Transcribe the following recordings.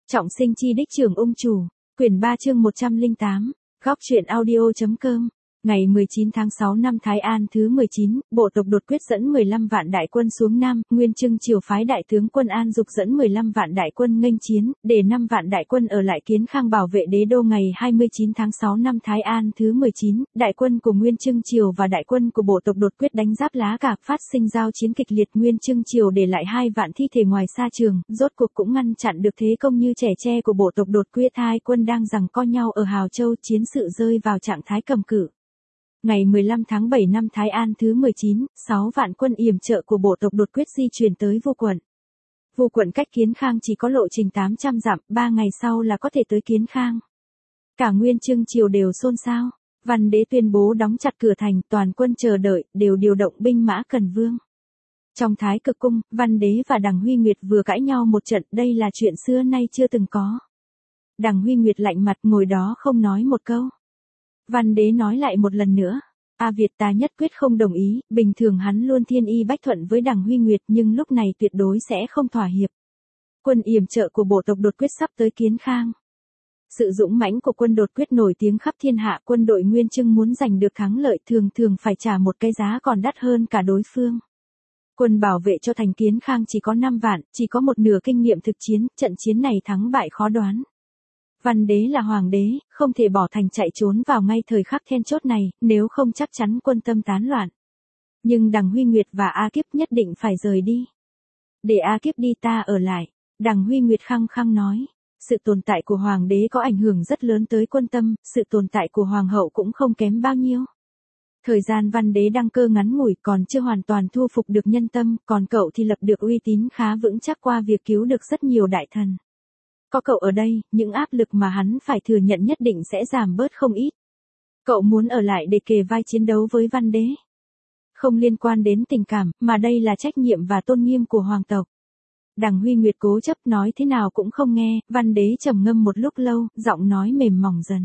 Trọng sinh chi đích trưởng ung chủ, quyển 3 chương 108, góc truyện audio.com. Ngày 19 tháng 6 năm Thái An thứ 19, bộ tộc đột quyết dẫn 15 vạn đại quân xuống Nam, Nguyên Chương triều phái đại tướng quân An Dục dẫn 15 vạn đại quân nghênh chiến, để 5 vạn đại quân ở lại Kiến Khang bảo vệ đế đô. Ngày 29 tháng 6 năm Thái An thứ 19, đại quân của Nguyên Chương triều và đại quân của bộ tộc đột quyết đánh giáp Lá Cạc, phát sinh giao chiến kịch liệt. Nguyên Chương triều để lại 2 vạn thi thể ngoài sa trường, rốt cuộc cũng ngăn chặn được thế công như trẻ tre của bộ tộc đột quyết. Hai quân đang giằng co nhau ở Hào Châu, chiến sự rơi vào trạng thái cầm cự. Ngày 15 tháng 7 năm Thái An thứ 19, 6 vạn quân yểm trợ của bộ tộc đột quyết di chuyển tới Vu quận. Vu quận cách Kiến Khang chỉ có lộ trình 800 dặm, 3 ngày sau là có thể tới Kiến Khang. Cả Nguyên Chương triều đều xôn xao. Văn đế tuyên bố đóng chặt cửa thành, toàn quân chờ đợi, đều điều động binh mã cần vương. Trong Thái Cực cung, Văn đế và Đằng Huy Nguyệt vừa cãi nhau một trận, đây là chuyện xưa nay chưa từng có. Đằng Huy Nguyệt lạnh mặt ngồi đó không nói một câu. Văn đế nói lại một lần nữa, A Việt ta nhất quyết không đồng ý, bình thường hắn luôn thiên y bách thuận với Đằng Huy Nguyệt nhưng lúc này tuyệt đối sẽ không thỏa hiệp. Quân yểm trợ của bộ tộc đột quyết sắp tới Kiến Khang. Sự dũng mãnh của quân đột quyết nổi tiếng khắp thiên hạ, quân đội Nguyên Chương muốn giành được thắng lợi thường phải trả một cái giá còn đắt hơn cả đối phương. Quân bảo vệ cho thành Kiến Khang chỉ có 5 vạn, chỉ có một nửa kinh nghiệm thực chiến, trận chiến này thắng bại khó đoán. Văn đế là hoàng đế, không thể bỏ thành chạy trốn vào ngay thời khắc then chốt này, nếu không chắc chắn quân tâm tán loạn. Nhưng Đằng Huy Nguyệt và A Kiếp nhất định phải rời đi. Để A Kiếp đi ta ở lại, Đằng Huy Nguyệt khăng khăng nói. Sự tồn tại của hoàng đế có ảnh hưởng rất lớn tới quân tâm, sự tồn tại của hoàng hậu cũng không kém bao nhiêu. Thời gian Văn đế đăng cơ ngắn ngủi còn chưa hoàn toàn thu phục được nhân tâm, còn cậu thì lập được uy tín khá vững chắc qua việc cứu được rất nhiều đại thần. Có cậu ở đây, những áp lực mà hắn phải thừa nhận nhất định sẽ giảm bớt không ít. Cậu muốn ở lại để kề vai chiến đấu với Văn đế. Không liên quan đến tình cảm, mà đây là trách nhiệm và tôn nghiêm của hoàng tộc. Đằng Huy Nguyệt cố chấp nói thế nào cũng không nghe, Văn đế trầm ngâm một lúc lâu, giọng nói mềm mỏng dần.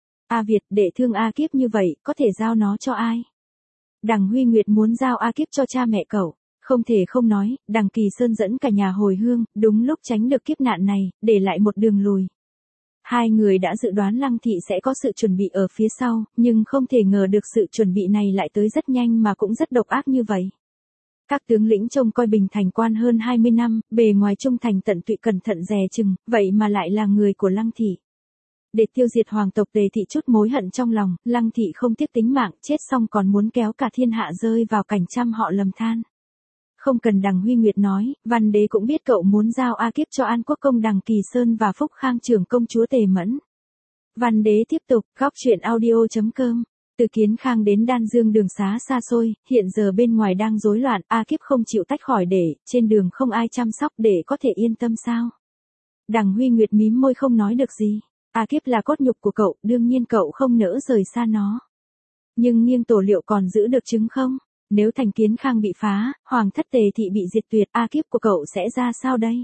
A Việt, để thương A Kiếp như vậy, có thể giao nó cho ai? Đằng Huy Nguyệt muốn giao A Kiếp cho cha mẹ cậu. Không thể không nói, Đằng Kỳ Sơn dẫn cả nhà hồi hương, đúng lúc tránh được kiếp nạn này, để lại một đường lùi. Hai người đã dự đoán Lăng Thị sẽ có sự chuẩn bị ở phía sau, nhưng không thể ngờ được sự chuẩn bị này lại tới rất nhanh mà cũng rất độc ác như vậy. Các tướng lĩnh trông coi Bình Thành quan hơn 20 năm, bề ngoài trung thành tận tụy cẩn thận dè chừng, vậy mà lại là người của Lăng Thị. Để tiêu diệt hoàng tộc Tề Thị chút mối hận trong lòng, Lăng Thị không tiếc tính mạng, chết xong còn muốn kéo cả thiên hạ rơi vào cảnh trăm họ lầm than. Không cần Đằng Huy Nguyệt nói, Văn đế cũng biết cậu muốn giao A Kiếp cho An Quốc công Đằng Kỳ Sơn và Phúc Khang trưởng công chúa Tề Mẫn. Văn đế tiếp tục, góc truyện audio.com. Từ Kiến Khang đến Đan Dương đường xá xa xôi, hiện giờ bên ngoài đang rối loạn, A Kiếp không chịu tách khỏi để, trên đường không ai chăm sóc để có thể yên tâm sao? Đằng Huy Nguyệt mím môi không nói được gì. A Kiếp là cốt nhục của cậu, đương nhiên cậu không nỡ rời xa nó. Nhưng nghiêng tổ liệu còn giữ được chứng không? Nếu thành Kiến Khang bị phá, hoàng thất Tề Thị bị diệt tuyệt, A Kiếp của cậu sẽ ra sao đây?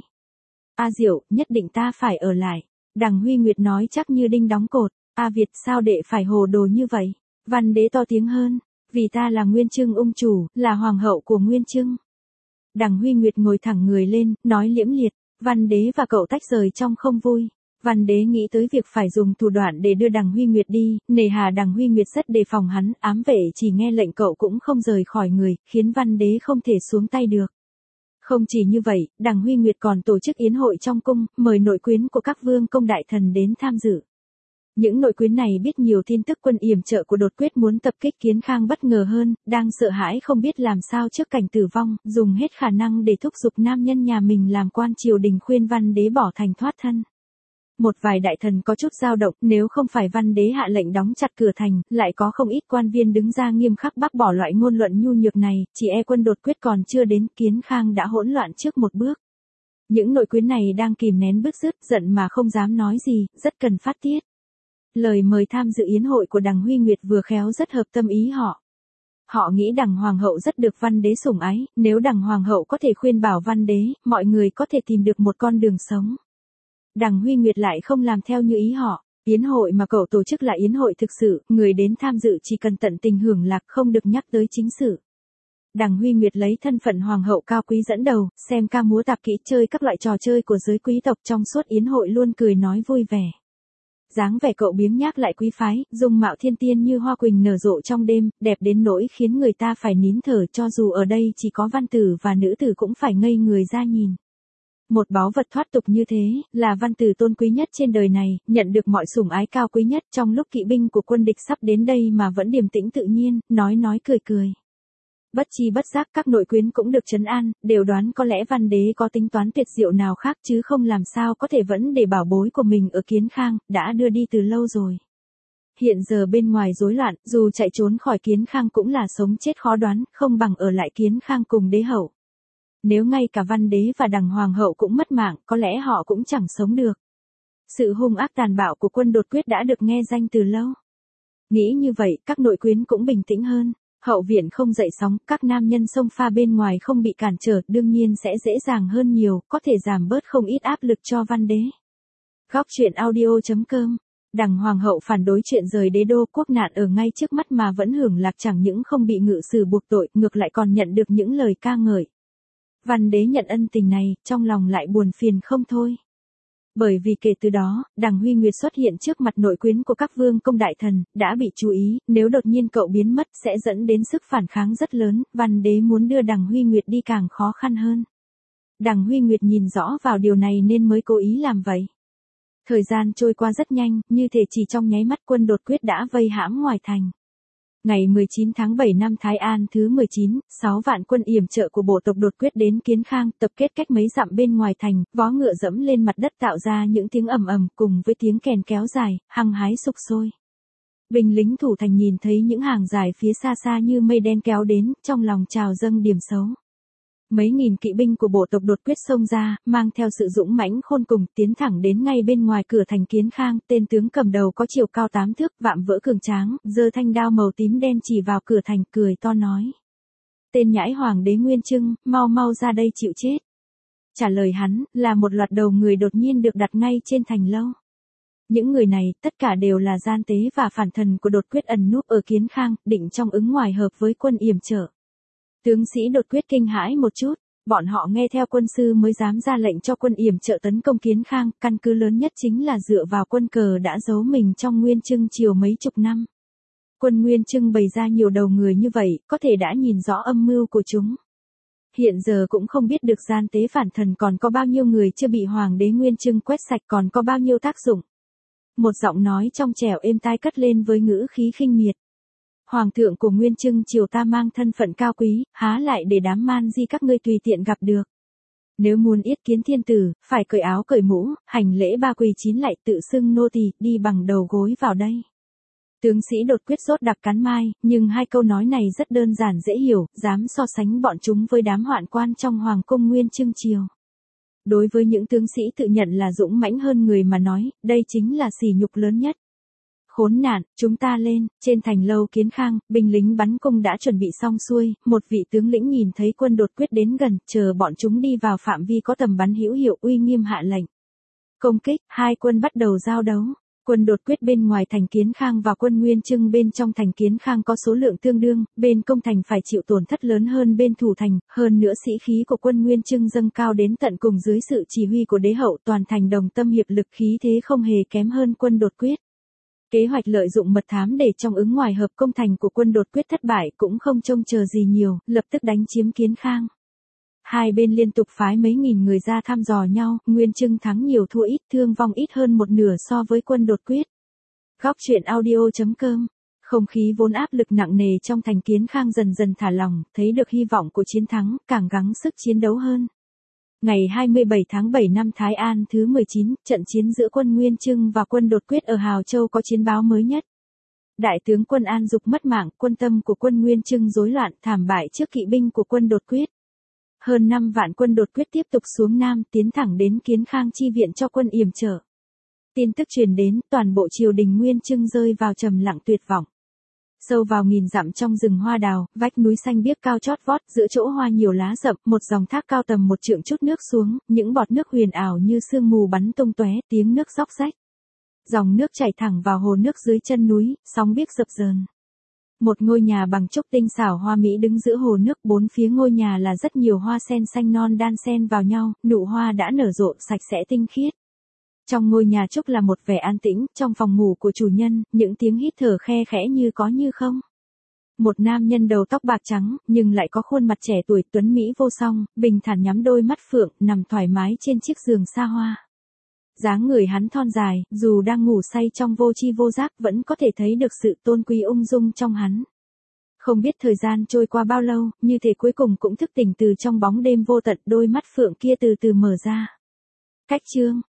A Diệu, nhất định ta phải ở lại. Đằng Huy Nguyệt nói chắc như đinh đóng cột. A Việt, sao đệ phải hồ đồ như vậy? Văn đế to tiếng hơn. Vì ta là Nguyên Chương ung chủ, là hoàng hậu của Nguyên Chương. Đằng Huy Nguyệt ngồi thẳng người lên, nói liễm liệt. Văn đế và cậu tách rời trong không vui. Văn đế nghĩ tới việc phải dùng thủ đoạn để đưa Đằng Huy Nguyệt đi, nề hà Đằng Huy Nguyệt rất đề phòng hắn, ám vệ chỉ nghe lệnh cậu cũng không rời khỏi người, khiến Văn đế không thể xuống tay được. Không chỉ như vậy, Đằng Huy Nguyệt còn tổ chức yến hội trong cung, mời nội quyến của các vương công đại thần đến tham dự. Những nội quyến này biết nhiều tin tức quân yểm trợ của đột quyết muốn tập kích Kiến Khang bất ngờ hơn, đang sợ hãi không biết làm sao trước cảnh tử vong, dùng hết khả năng để thúc giục nam nhân nhà mình làm quan triều đình khuyên Văn đế bỏ thành thoát thân. Một vài đại thần có chút dao động, nếu không phải Văn đế hạ lệnh đóng chặt cửa thành, lại có không ít quan viên đứng ra nghiêm khắc bác bỏ loại ngôn luận nhu nhược này, chỉ e quân đột quyết còn chưa đến, Kiến Khang đã hỗn loạn trước một bước. Những nội quyến này đang kìm nén bứt rứt, giận mà không dám nói gì, rất cần phát tiết. Lời mời tham dự yến hội của Đằng Huy Nguyệt vừa khéo rất hợp tâm ý họ. Họ nghĩ Đằng Hoàng hậu rất được Văn đế sủng ái, nếu Đằng Hoàng hậu có thể khuyên bảo Văn đế, mọi người có thể tìm được một con đường sống. Đằng Huy Nguyệt lại không làm theo như ý họ. Yến hội mà cậu tổ chức là yến hội thực sự, người đến tham dự chỉ cần tận tình hưởng lạc, không được nhắc tới chính sự. Đằng Huy Nguyệt lấy thân phận hoàng hậu cao quý dẫn đầu, xem ca múa tạp kỹ chơi các loại trò chơi của giới quý tộc trong suốt yến hội luôn cười nói vui vẻ. Dáng vẻ cậu biếng nhác lại quý phái, dung mạo thiên tiên như hoa quỳnh nở rộ trong đêm, đẹp đến nỗi khiến người ta phải nín thở, cho dù ở đây chỉ có văn tử và nữ tử cũng phải ngây người ra nhìn. Một báu vật thoát tục như thế, là văn tử tôn quý nhất trên đời này, nhận được mọi sủng ái cao quý nhất trong lúc kỵ binh của quân địch sắp đến đây mà vẫn điềm tĩnh tự nhiên, nói cười cười. Bất chi bất giác các nội quyến cũng được trấn an, đều đoán có lẽ văn đế có tính toán tuyệt diệu nào khác chứ không làm sao có thể vẫn để bảo bối của mình ở Kiến Khang, đã đưa đi từ lâu rồi. Hiện giờ bên ngoài rối loạn, dù chạy trốn khỏi Kiến Khang cũng là sống chết khó đoán, không bằng ở lại Kiến Khang cùng đế hậu. Nếu ngay cả văn đế và đằng hoàng hậu cũng mất mạng, có lẽ họ cũng chẳng sống được. Sự hung ác tàn bạo của quân đột quyết đã được nghe danh từ lâu. Nghĩ như vậy, các nội quyến cũng bình tĩnh hơn. Hậu viện không dậy sóng, các nam nhân xông pha bên ngoài không bị cản trở, đương nhiên sẽ dễ dàng hơn nhiều, có thể giảm bớt không ít áp lực cho văn đế. Góc truyện audio.com. Đằng hoàng hậu phản đối chuyện rời đế đô, quốc nạn ở ngay trước mắt mà vẫn hưởng lạc, chẳng những không bị ngự sử buộc tội, ngược lại còn nhận được những lời ca ngợi. Văn đế nhận ân tình này, trong lòng lại buồn phiền không thôi. Bởi vì kể từ đó, đằng Huy Nguyệt xuất hiện trước mặt nội quyến của các vương công đại thần, đã bị chú ý, nếu đột nhiên cậu biến mất sẽ dẫn đến sức phản kháng rất lớn, văn đế muốn đưa đằng Huy Nguyệt đi càng khó khăn hơn. Đằng Huy Nguyệt nhìn rõ vào điều này nên mới cố ý làm vậy. Thời gian trôi qua rất nhanh, như thể chỉ trong nháy mắt quân đột quyết đã vây hãm ngoài thành. Ngày 19 tháng 7 năm Thái An thứ 19, 6 vạn quân yểm trợ của bộ tộc đột quyết đến Kiến Khang, tập kết cách mấy dặm bên ngoài thành, vó ngựa dẫm lên mặt đất tạo ra những tiếng ầm ầm cùng với tiếng kèn kéo dài, hăng hái sục sôi. Binh lính thủ thành nhìn thấy những hàng dài phía xa xa như mây đen kéo đến, trong lòng trào dâng điểm xấu. Mấy nghìn kỵ binh của bộ tộc đột quyết xông ra, mang theo sự dũng mãnh khôn cùng, tiến thẳng đến ngay bên ngoài cửa thành Kiến Khang, tên tướng cầm đầu có chiều cao 8 thước, vạm vỡ cường tráng, giơ thanh đao màu tím đen chỉ vào cửa thành, cười to nói: "Tên nhãi hoàng đế Nguyên Trưng, mau ra đây chịu chết." Trả lời hắn, là một loạt đầu người đột nhiên được đặt ngay trên thành lâu. Những người này, tất cả đều là gian tế và phản thần của đột quyết ẩn núp ở Kiến Khang, định trong ứng ngoài hợp với quân yểm trợ. Tướng sĩ đột quyết kinh hãi một chút, bọn họ nghe theo quân sư mới dám ra lệnh cho quân yểm trợ tấn công Kiến Khang, căn cứ lớn nhất chính là dựa vào quân cờ đã giấu mình trong Nguyên Trưng triều mấy chục năm. Quân Nguyên Trưng bày ra nhiều đầu người như vậy, có thể đã nhìn rõ âm mưu của chúng. Hiện giờ cũng không biết được gian tế phản thần còn có bao nhiêu người chưa bị hoàng đế Nguyên Trưng quét sạch, còn có bao nhiêu tác dụng. Một giọng nói trong trẻo êm tai cất lên với ngữ khí khinh miệt. Hoàng thượng của Nguyên Trưng triều ta mang thân phận cao quý, há lại để đám man di các ngươi tùy tiện gặp được. Nếu muốn yết kiến thiên tử, phải cởi áo cởi mũ, hành lễ ba quỳ chín lạy, tự xưng nô tỳ, đi bằng đầu gối vào đây. Tướng sĩ đột quyết sốt đặc cắn mai, nhưng hai câu nói này rất đơn giản dễ hiểu, dám so sánh bọn chúng với đám hoạn quan trong hoàng cung Nguyên Trưng triều. Đối với những tướng sĩ tự nhận là dũng mãnh hơn người mà nói, đây chính là sỉ nhục lớn nhất. Khốn nạn, chúng ta lên, trên thành lâu Kiến Khang, binh lính bắn cung đã chuẩn bị xong xuôi, một vị tướng lĩnh nhìn thấy quân đột quyết đến gần, chờ bọn chúng đi vào phạm vi có tầm bắn hữu hiệu, uy nghiêm hạ lệnh. Công kích, hai quân bắt đầu giao đấu. Quân đột quyết bên ngoài thành Kiến Khang và quân Nguyên Trưng bên trong thành Kiến Khang có số lượng tương đương, bên công thành phải chịu tổn thất lớn hơn bên thủ thành, hơn nữa sĩ khí của quân Nguyên Trưng dâng cao đến tận cùng dưới sự chỉ huy của đế hậu, toàn thành đồng tâm hiệp lực, khí thế không hề kém hơn quân đột quyết. Kế hoạch lợi dụng mật thám để trong ứng ngoài hợp công thành của quân đột quyết thất bại cũng không trông chờ gì nhiều, lập tức đánh chiếm Kiến Khang. Hai bên liên tục phái mấy nghìn người ra thăm dò nhau, Nguyên Trưng thắng nhiều thua ít, thương vong ít hơn một nửa so với quân đột quyết. Góc truyện audio.com. Không khí vốn áp lực nặng nề trong thành Kiến Khang dần dần thả lỏng, thấy được hy vọng của chiến thắng, càng gắng sức chiến đấu hơn. Ngày 27 tháng 7 năm Thái An thứ 19, trận chiến giữa quân Nguyên Trưng và quân đột quyết ở Hào Châu có chiến báo mới nhất. Đại tướng quân An Dục mất mạng, quân tâm của quân Nguyên Trưng rối loạn, thảm bại trước kỵ binh của quân đột quyết. Hơn 5 vạn quân đột quyết tiếp tục xuống Nam, tiến thẳng đến Kiến Khang chi viện cho quân yểm trợ. Tin tức truyền đến, toàn bộ triều đình Nguyên Trưng rơi vào trầm lặng tuyệt vọng. Sâu vào nghìn dặm trong rừng hoa đào, vách núi xanh biếc cao chót vót, giữa chỗ hoa nhiều lá rậm, một dòng thác cao tầm một trượng chút nước xuống, những bọt nước huyền ảo như sương mù bắn tung tóe, tiếng nước róc rách. Dòng nước chảy thẳng vào hồ nước dưới chân núi, sóng biếc dập dờn. Một ngôi nhà bằng trúc tinh xảo hoa mỹ đứng giữa hồ nước, bốn phía ngôi nhà là rất nhiều hoa sen xanh non đan xen vào nhau, nụ hoa đã nở rộ sạch sẽ tinh khiết. Trong ngôi nhà trúc là một vẻ an tĩnh, trong phòng ngủ của chủ nhân, những tiếng hít thở khe khẽ như có như không. Một nam nhân đầu tóc bạc trắng, nhưng lại có khuôn mặt trẻ tuổi tuấn mỹ vô song, bình thản nhắm đôi mắt phượng, nằm thoải mái trên chiếc giường xa hoa. Dáng người hắn thon dài, dù đang ngủ say trong vô tri vô giác vẫn có thể thấy được sự tôn quý ung dung trong hắn. Không biết thời gian trôi qua bao lâu, như thể cuối cùng cũng thức tỉnh từ trong bóng đêm vô tận, đôi mắt phượng kia từ từ mở ra. Cách chương